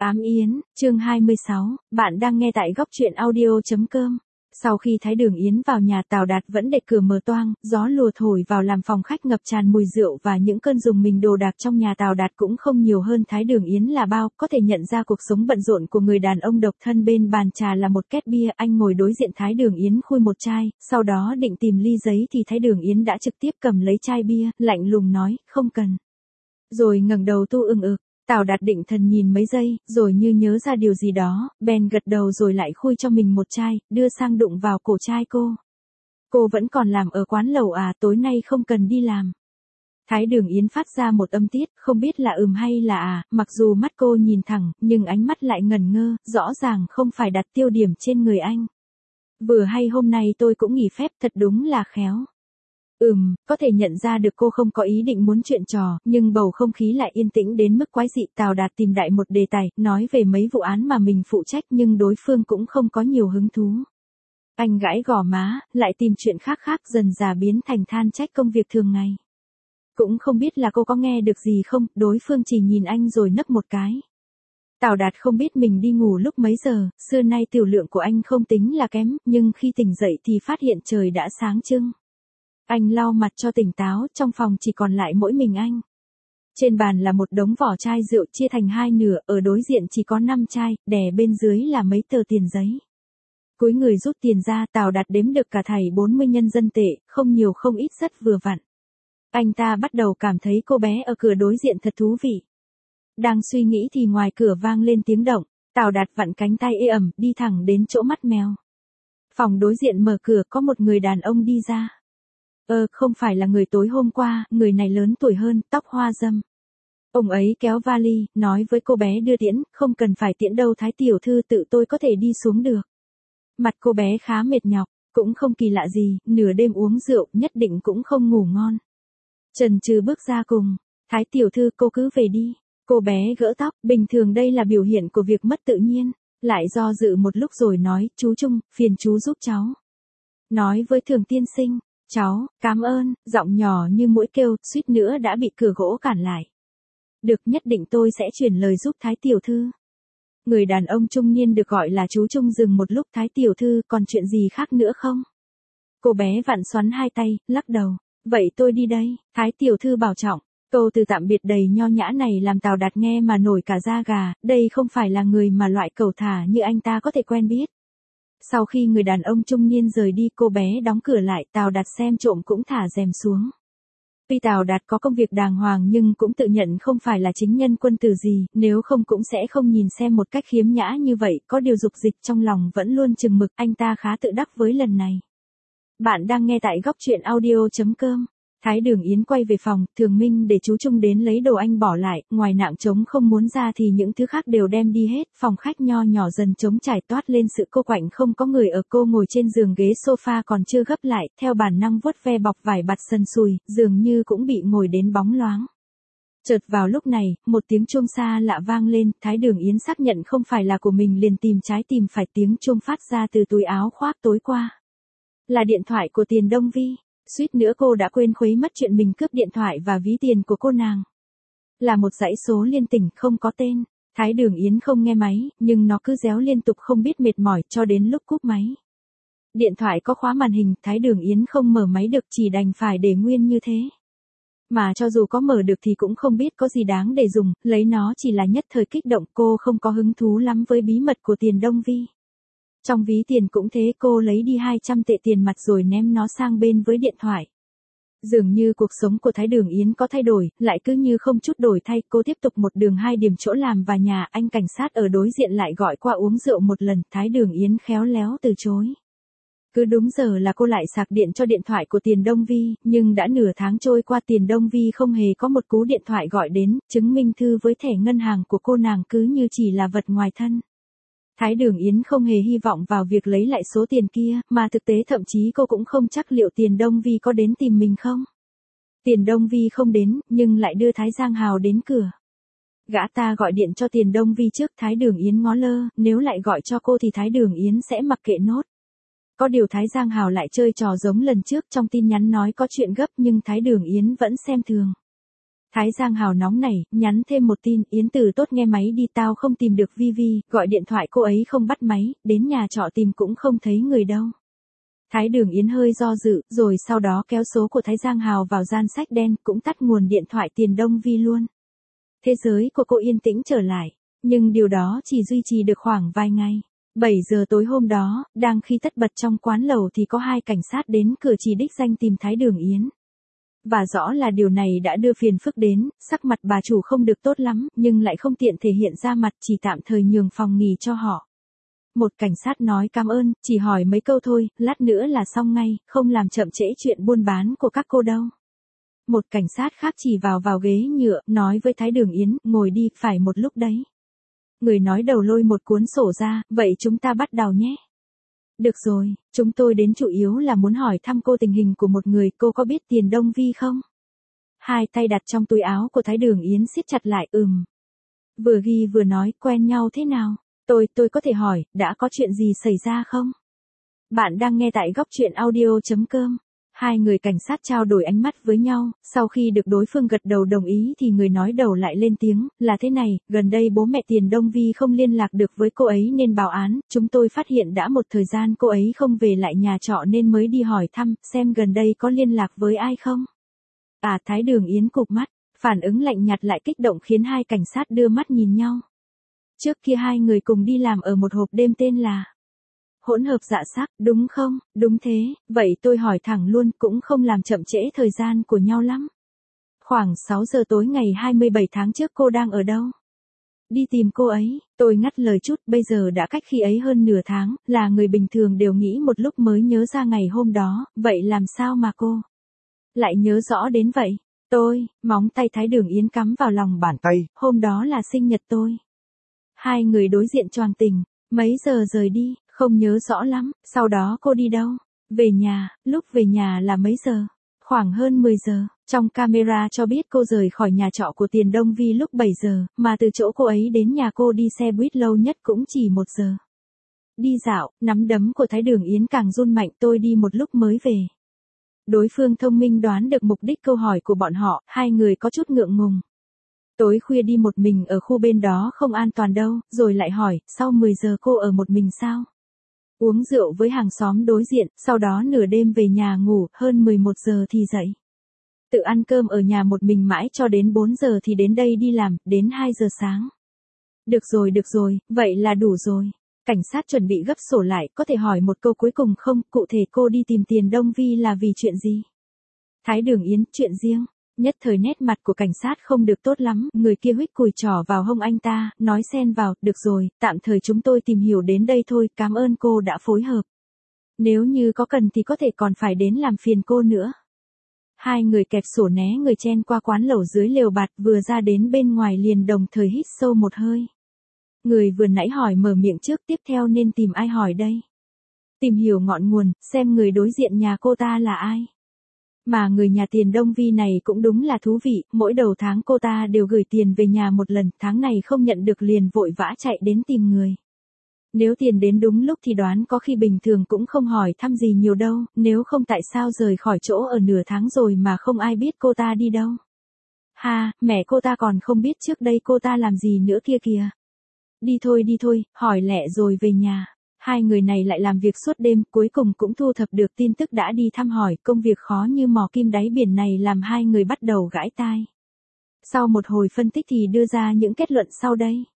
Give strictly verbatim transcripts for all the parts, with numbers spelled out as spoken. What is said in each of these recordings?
Ám Yến, chương hai mươi sáu, bạn đang nghe tại góc truyện audio.com. Sau khi Thái Đường Yến vào nhà, Tào Đạt vẫn để cửa mở toang, gió lùa thổi vào làm phòng khách ngập tràn mùi rượu và những cơn dùng mình đồ đạc trong nhà. Tào Đạt cũng không nhiều hơn Thái Đường Yến là bao, có thể nhận ra cuộc sống bận rộn của người đàn ông độc thân. Bên bàn trà là một két bia, anh ngồi đối diện Thái Đường Yến khui một chai, sau đó định tìm ly giấy thì Thái Đường Yến đã trực tiếp cầm lấy chai bia, lạnh lùng nói, không cần. Rồi ngẩng đầu tu ưng ực. Tào Đạt định thần nhìn mấy giây, rồi như nhớ ra điều gì đó, bèn gật đầu rồi lại khui cho mình một chai, đưa sang đụng vào cổ chai cô. Cô vẫn còn làm ở quán lẩu à, tối nay không cần đi làm. Thái Đường Yến phát ra một âm tiết, không biết là ừm hay là à, mặc dù mắt cô nhìn thẳng, nhưng ánh mắt lại ngẩn ngơ, rõ ràng không phải đặt tiêu điểm trên người anh. Vừa hay hôm nay tôi cũng nghỉ phép, thật đúng là khéo. Ừm, có thể nhận ra được cô không có ý định muốn chuyện trò, nhưng bầu không khí lại yên tĩnh đến mức quái dị. Tào Đạt tìm đại một đề tài, nói về mấy vụ án mà mình phụ trách nhưng đối phương cũng không có nhiều hứng thú. Anh gãi gò má, lại tìm chuyện khác khác dần dà biến thành than trách công việc thường ngày. Cũng không biết là cô có nghe được gì không, đối phương chỉ nhìn anh rồi nấc một cái. Tào Đạt không biết mình đi ngủ lúc mấy giờ, xưa nay tiểu lượng của anh không tính là kém, nhưng khi tỉnh dậy thì phát hiện trời đã sáng trưng. Anh lau mặt cho tỉnh táo, trong phòng chỉ còn lại mỗi mình anh. Trên bàn là một đống vỏ chai rượu chia thành hai nửa, ở đối diện chỉ có năm chai, đè bên dưới là mấy tờ tiền giấy. Cúi người rút tiền ra, Tào Đạt đếm được cả thảy bốn mươi nhân dân tệ, không nhiều không ít, rất vừa vặn. Anh ta bắt đầu cảm thấy cô bé ở cửa đối diện thật thú vị. Đang suy nghĩ thì ngoài cửa vang lên tiếng động, Tào Đạt vặn cánh tay ê ẩm, đi thẳng đến chỗ mắt mèo. Phòng đối diện mở cửa, có một người đàn ông đi ra. Ờ, không phải là người tối hôm qua, người này lớn tuổi hơn, tóc hoa râm. Ông ấy kéo vali, nói với cô bé đưa tiễn, không cần phải tiễn đâu Thái tiểu thư, tự tôi có thể đi xuống được. Mặt cô bé khá mệt nhọc, cũng không kỳ lạ gì, nửa đêm uống rượu, nhất định cũng không ngủ ngon. Chần chừ bước ra cùng, Thái tiểu thư cô cứ về đi. Cô bé gỡ tóc, bình thường đây là biểu hiện của việc mất tự nhiên, lại do dự một lúc rồi nói, chú Trung, phiền chú giúp cháu. Nói với Thường tiên sinh. Cháu, cảm ơn, giọng nhỏ như mũi kêu, suýt nữa đã bị cửa gỗ cản lại. Được, nhất định tôi sẽ chuyển lời giúp Thái tiểu thư. Người đàn ông trung niên được gọi là chú Trung dừng một lúc. Thái tiểu thư, còn chuyện gì khác nữa không? Cô bé vặn xoắn hai tay, lắc đầu. Vậy tôi đi đây, Thái tiểu thư bảo trọng. Câu từ tạm biệt đầy nho nhã này làm Tào Đạt nghe mà nổi cả da gà, đây không phải là người mà loại cẩu thả như anh ta có thể quen biết. Sau khi người đàn ông trung niên rời đi, cô bé đóng cửa lại, Tào Đạt xem trộm cũng thả rèm xuống. Tuy Tào Đạt có công việc đàng hoàng nhưng cũng tự nhận không phải là chính nhân quân tử gì, nếu không cũng sẽ không nhìn xem một cách khiếm nhã như vậy, có điều dục dịch trong lòng vẫn luôn chừng mực, anh ta khá tự đắc với lần này. Bạn đang nghe tại góc truyện audio.com. Thái Đường Yến quay về phòng, Thường Minh để chú Trung đến lấy đồ anh bỏ lại, ngoài nạng trống không muốn ra thì những thứ khác đều đem đi hết, phòng khách nho nhỏ dần trống trải toát lên sự cô quạnh không có người ở. Cô ngồi trên giường ghế sofa còn chưa gấp lại, theo bản năng vuốt ve bọc vải bạt sần sùi, dường như cũng bị ngồi đến bóng loáng. Chợt vào lúc này, một tiếng chuông xa lạ vang lên, Thái Đường Yến xác nhận không phải là của mình liền tìm trái tìm phải, tiếng chuông phát ra từ túi áo khoác tối qua. Là điện thoại của Tiền Đông Vi. Suýt nữa cô đã quên khuấy mất chuyện mình cướp điện thoại và ví tiền của cô nàng. Là một dãy số liên tỉnh không có tên. Thái Đường Yến không nghe máy, nhưng nó cứ réo liên tục không biết mệt mỏi cho đến lúc cúp máy. Điện thoại có khóa màn hình, Thái Đường Yến không mở máy được, chỉ đành phải để nguyên như thế. Mà cho dù có mở được thì cũng không biết có gì đáng để dùng, lấy nó chỉ là nhất thời kích động, cô không có hứng thú lắm với bí mật của Tiền Đông Vi. Trong ví tiền cũng thế, cô lấy đi hai trăm tệ tiền mặt rồi ném nó sang bên với điện thoại. Dường như cuộc sống của Thái Đường Yến có thay đổi, lại cứ như không chút đổi thay, cô tiếp tục một đường hai điểm chỗ làm và nhà. Anh cảnh sát ở đối diện lại gọi qua uống rượu một lần, Thái Đường Yến khéo léo từ chối. Cứ đúng giờ là cô lại sạc điện cho điện thoại của Tiền Đông Vi, nhưng đã nửa tháng trôi qua, Tiền Đông Vi không hề có một cú điện thoại gọi đến, chứng minh thư với thẻ ngân hàng của cô nàng cứ như chỉ là vật ngoài thân. Thái Đường Yến không hề hy vọng vào việc lấy lại số tiền kia, mà thực tế thậm chí cô cũng không chắc liệu Tiền Đông Vi có đến tìm mình không. Tiền Đông Vi không đến, nhưng lại đưa Thái Giang Hào đến cửa. Gã ta gọi điện cho Tiền Đông Vi trước, Thái Đường Yến ngó lơ, nếu lại gọi cho cô thì Thái Đường Yến sẽ mặc kệ nốt. Có điều Thái Giang Hào lại chơi trò giống lần trước, trong tin nhắn nói có chuyện gấp nhưng Thái Đường Yến vẫn xem thường. Thái Giang Hào nóng nảy, nhắn thêm một tin, Yến Từ tốt nghe máy đi, tao không tìm được Vi Vi, gọi điện thoại cô ấy không bắt máy, đến nhà trọ tìm cũng không thấy người đâu. Thái Đường Yến hơi do dự, rồi sau đó kéo số của Thái Giang Hào vào gian sách đen, cũng tắt nguồn điện thoại Tiền Đông Vi luôn. Thế giới của cô yên tĩnh trở lại, nhưng điều đó chỉ duy trì được khoảng vài ngày. bảy giờ tối hôm đó, đang khi tất bật trong quán lẩu thì có hai cảnh sát đến cửa chỉ đích danh tìm Thái Đường Yến. Và rõ là điều này đã đưa phiền phức đến, sắc mặt bà chủ không được tốt lắm, nhưng lại không tiện thể hiện ra mặt, chỉ tạm thời nhường phòng nghỉ cho họ. Một cảnh sát nói cảm ơn, chỉ hỏi mấy câu thôi, lát nữa là xong ngay, không làm chậm trễ chuyện buôn bán của các cô đâu. Một cảnh sát khác chỉ vào vào ghế nhựa, nói với Thái Đường Yến, ngồi đi, phải một lúc đấy. Người nói đầu lôi một cuốn sổ ra, vậy chúng ta bắt đầu nhé. Được rồi, chúng tôi đến chủ yếu là muốn hỏi thăm cô tình hình của một người, cô có biết Tiền Đông Vi không? Hai tay đặt trong túi áo của Thái Đường Yến siết chặt lại, ừm. Vừa ghi vừa nói, quen nhau thế nào? Tôi, tôi có thể hỏi, đã có chuyện gì xảy ra không? Bạn đang nghe tại góc truyện audio.com. Hai người cảnh sát trao đổi ánh mắt với nhau, sau khi được đối phương gật đầu đồng ý thì người nói đầu lại lên tiếng, là thế này, gần đây bố mẹ Tiền Đông Vi không liên lạc được với cô ấy nên báo án, chúng tôi phát hiện đã một thời gian cô ấy không về lại nhà trọ nên mới đi hỏi thăm, xem gần đây có liên lạc với ai không? À, Thái Đường Yến cụp mắt, phản ứng lạnh nhạt lại kích động khiến hai cảnh sát đưa mắt nhìn nhau. Trước kia hai người cùng đi làm ở một hộp đêm tên là Hỗn Hợp Dạ Sắc, đúng không? Đúng thế, vậy tôi hỏi thẳng luôn, cũng không làm chậm trễ thời gian của nhau lắm. Khoảng sáu giờ tối ngày hai mươi bảy tháng trước cô đang ở đâu? Đi tìm cô ấy, tôi ngắt lời chút, bây giờ đã cách khi ấy hơn nửa tháng, là người bình thường đều nghĩ một lúc mới nhớ ra ngày hôm đó, vậy làm sao mà cô lại nhớ rõ đến vậy? Tôi, móng tay Thái Đường Yến cắm vào lòng bàn tay, hôm đó là sinh nhật tôi. Hai người đối diện choàng tình, mấy giờ rời đi? Không nhớ rõ lắm, sau đó cô đi đâu? Về nhà, lúc về nhà là mấy giờ? Khoảng hơn mười giờ, trong camera cho biết cô rời khỏi nhà trọ của Tiền Đông Vi lúc bảy giờ, mà từ chỗ cô ấy đến nhà cô đi xe buýt lâu nhất cũng chỉ một giờ. Đi dạo, nắm đấm của Thái Đường Yến càng run mạnh, tôi đi một lúc mới về. Đối phương thông minh đoán được mục đích câu hỏi của bọn họ, hai người có chút ngượng ngùng. Tối khuya đi một mình ở khu bên đó không an toàn đâu, rồi lại hỏi, sau mười giờ cô ở một mình sao? Uống rượu với hàng xóm đối diện, sau đó nửa đêm về nhà ngủ, hơn mười một giờ thì dậy. Tự ăn cơm ở nhà một mình mãi cho đến bốn giờ thì đến đây đi làm, đến hai giờ sáng. Được rồi được rồi, vậy là đủ rồi. Cảnh sát chuẩn bị gấp sổ lại, có thể hỏi một câu cuối cùng không, cụ thể cô đi tìm Tiền Đông Vi là vì chuyện gì? Thái Đường Yến, chuyện riêng. Nhất thời nét mặt của cảnh sát không được tốt lắm, người kia huých cùi trỏ vào hông anh ta, nói xen vào, được rồi, tạm thời chúng tôi tìm hiểu đến đây thôi, cảm ơn cô đã phối hợp. Nếu như có cần thì có thể còn phải đến làm phiền cô nữa. Hai người kẹp sổ né người chen qua quán lẩu dưới lều bạt, vừa ra đến bên ngoài liền đồng thời hít sâu một hơi. Người vừa nãy hỏi mở miệng trước, tiếp theo nên tìm ai hỏi đây? Tìm hiểu ngọn nguồn, xem người đối diện nhà cô ta là ai. Mà người nhà Tiền Đông Vi này cũng đúng là thú vị, mỗi đầu tháng cô ta đều gửi tiền về nhà một lần, tháng này không nhận được liền vội vã chạy đến tìm người. Nếu tiền đến đúng lúc thì đoán có khi bình thường cũng không hỏi thăm gì nhiều đâu, nếu không tại sao rời khỏi chỗ ở nửa tháng rồi mà không ai biết cô ta đi đâu. Ha, mẹ cô ta còn không biết trước đây cô ta làm gì nữa kia kìa. Đi thôi đi thôi, hỏi lẹ rồi về nhà. Hai người này lại làm việc suốt đêm, cuối cùng cũng thu thập được tin tức đã đi thăm hỏi, công việc khó như mò kim đáy biển này làm hai người bắt đầu gãi tai. Sau một hồi phân tích thì đưa ra những kết luận sau đây.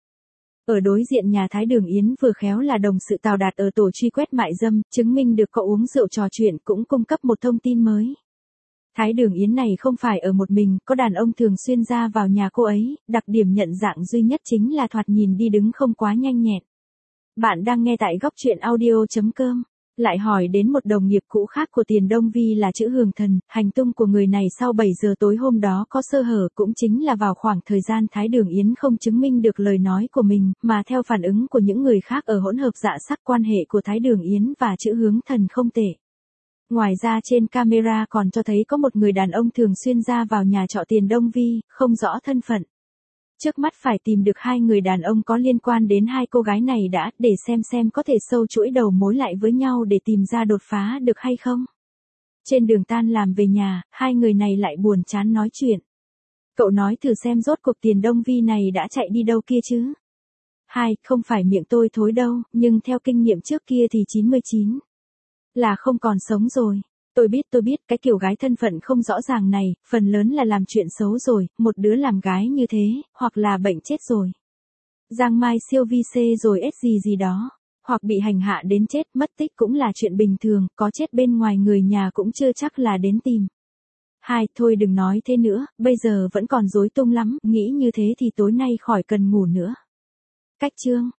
Ở đối diện nhà Thái Đường Yến vừa khéo là đồng sự Tào Đạt ở tổ truy quét mại dâm, chứng minh được có uống rượu trò chuyện cũng cung cấp một thông tin mới. Thái Đường Yến này không phải ở một mình, có đàn ông thường xuyên ra vào nhà cô ấy, đặc điểm nhận dạng duy nhất chính là thoạt nhìn đi đứng không quá nhanh nhẹn. Bạn đang nghe tại góc truyện audio.com. Lại hỏi đến một đồng nghiệp cũ khác của Tiền Đông Vi là chữ Hường Thần, hành tung của người này sau bảy giờ tối hôm đó có sơ hở cũng chính là vào khoảng thời gian Thái Đường Yến không chứng minh được lời nói của mình, mà theo phản ứng của những người khác ở hỗn hợp dạ sắc quan hệ của Thái Đường Yến và chữ Hướng Thần không tệ. Ngoài ra trên camera còn cho thấy có một người đàn ông thường xuyên ra vào nhà trọ Tiền Đông Vi, không rõ thân phận. Trước mắt phải tìm được hai người đàn ông có liên quan đến hai cô gái này đã, để xem xem có thể sâu chuỗi đầu mối lại với nhau để tìm ra đột phá được hay không. Trên đường tan làm về nhà, hai người này lại buồn chán nói chuyện. Cậu nói thử xem rốt cuộc Tiền Đông Vi này đã chạy đi đâu kia chứ. Hai, không phải miệng tôi thối đâu, nhưng theo kinh nghiệm trước kia thì chín mươi chín là không còn sống rồi. Tôi biết tôi biết cái kiểu gái thân phận không rõ ràng này, phần lớn là làm chuyện xấu rồi, một đứa làm gái như thế, hoặc là bệnh chết rồi. Giang Mai siêu vi xê rồi ết gì gì đó. Hoặc bị hành hạ đến chết, mất tích cũng là chuyện bình thường, có chết bên ngoài người nhà cũng chưa chắc là đến tìm. Hai, thôi đừng nói thế nữa, bây giờ vẫn còn rối tung lắm, nghĩ như thế thì tối nay khỏi cần ngủ nữa. Cách chương